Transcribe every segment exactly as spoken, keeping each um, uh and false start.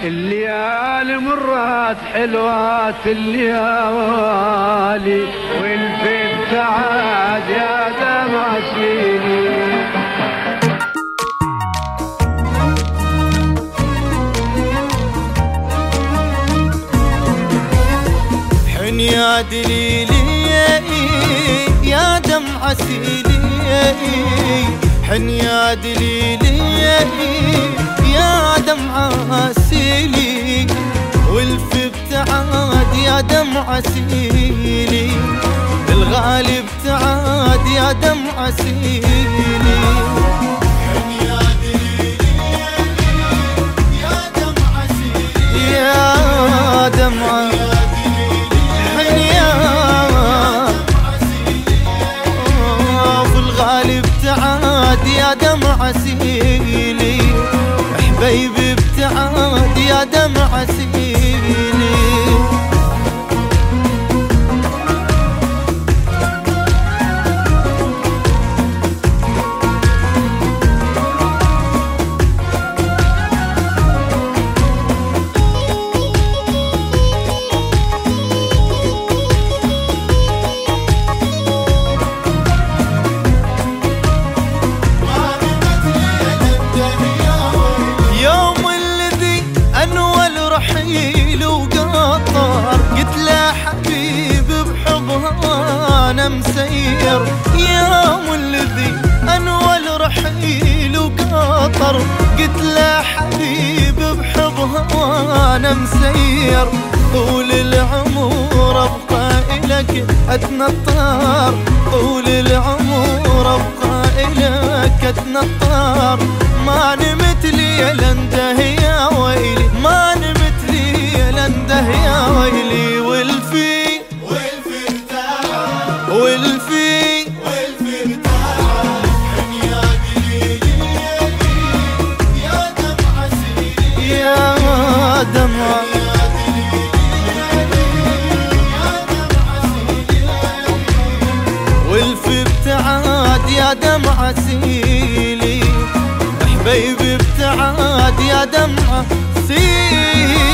الليالي مرات حلوات الليالي، والبيت عاد يا دمع سنيني. حن يا دليلي يا دمع سيلي، حن يا دليلي يا دمع سيلي، والف ابتعاد يا دمع سيلي، الغالي ابتعاد يا دمع سيلي. حن يا دليلي يا دمع سيلي، يا دمع حن يا في الغالي ابتعاد يا دمع سيلي، حبيبي ابتعاد يا دمع سيلي. رحيل وقطر قلت له حبيب بحبها انا مسير، يوم الذي انوى الرحيل وقطر قلت له حبيب بحبها وانا مسير، طول العمر ابقى الك اتنطر، طول العمر ابقى الك اتنطر، ما نمت ليلا انتهى يا ويلي، ما نمت لنده يا ويلي. والفي والفي ارتاح، والفي والفي ارتاح، حن يا دليلي يا دمع سيلي، يا دمع والفي ابتعاد يا دمع سيلي، حبيبي ابتعاد يا دمع سيلي.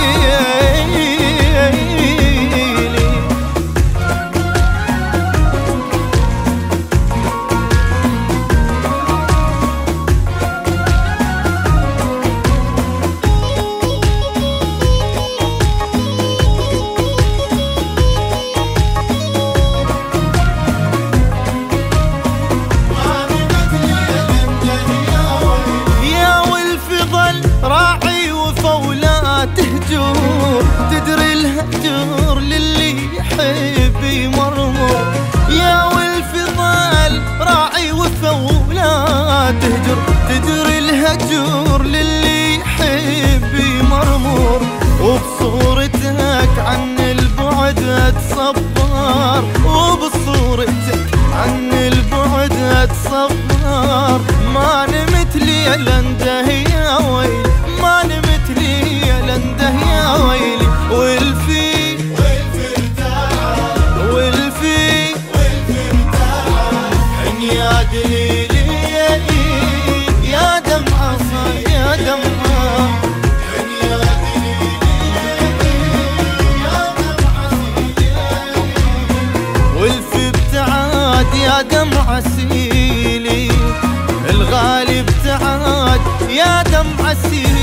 راعي وفولا تهجر، تدري الهجر للي يحب يمرمر، يا والفضل راعي وفولا تهجر، تدري الهجر للي يحب يمرمر، وبصورتك عن البعد اتصبر، وبصورتك عن البعد اتصبر، ما نمت ليلا اندهي يا ويلي، ما نمت ليلا اندهي يا ويلي. والفي والفي ارتاح، والفي والفي ارتاح، حن يا دليلي يا دمع يا دمع، حن يا دليلي يا دمع والفي ابتعاد يا دمع سيلي، الغالي ابتعاد يا دمع سيلي.